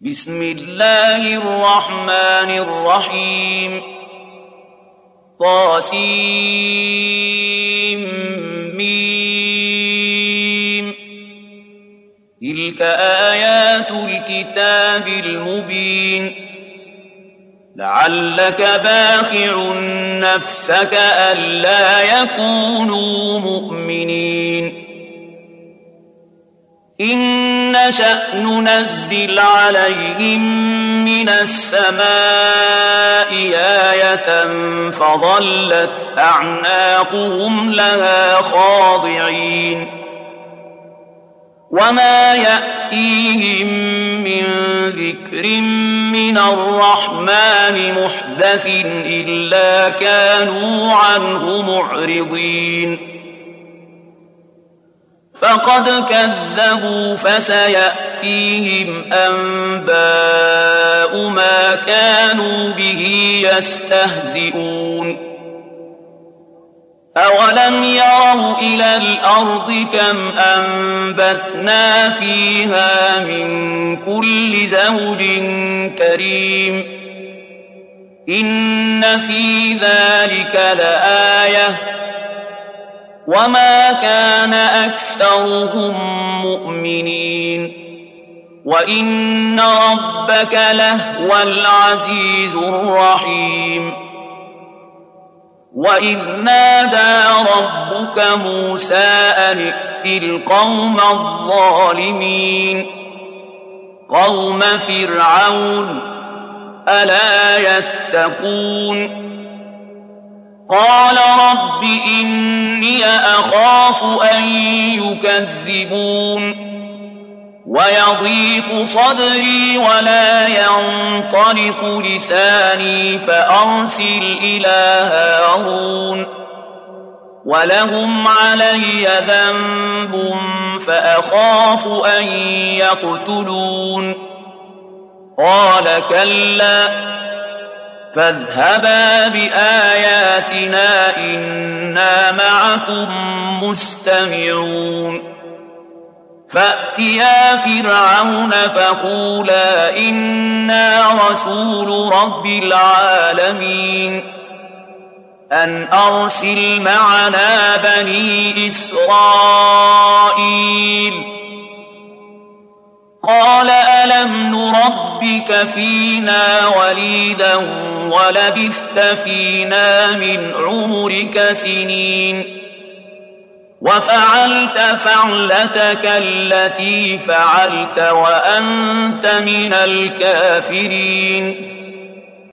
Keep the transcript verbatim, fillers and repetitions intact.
بسم الله الرحمن الرحيم طاسيم ميم تلك آيات الكتاب المبين لعلك باخع نفسك ألا يكونوا مؤمنين إن نشأ ننزل عليهم من السماء آية فظلت أعناقهم لها خاضعين وما يأتيهم من ذكر من الرحمن محدث إلا كانوا عنه معرضين فقد كذبوا فسيأتيهم أنباء ما كانوا به يستهزئون أولم يروا إلى الأرض كم أنبتنا فيها من كل زوج كريم إن في ذلك لآية وما كان أكثرهم مؤمنين وإن ربك لهو العزيز الرحيم وإذ نادى ربك موسى أن ائت القوم الظالمين قوم فرعون ألا يتقون قال رب إني أخاف أن يكذبون ويضيق صدري ولا ينطلق لساني فأرسل إلى هارون ولهم علي ذنب فأخاف أن يقتلون قال كلا فاذهبا بآياتنا إنا معكم مستمعون فأتيا فرعون فقولا إنا رسول رب العالمين أن أرسل معنا بني إسرائيل قال ألم نربك فينا وليدا ولبثت فينا من عمرك سنين وفعلت فعلتك التي فعلت وأنت من الكافرين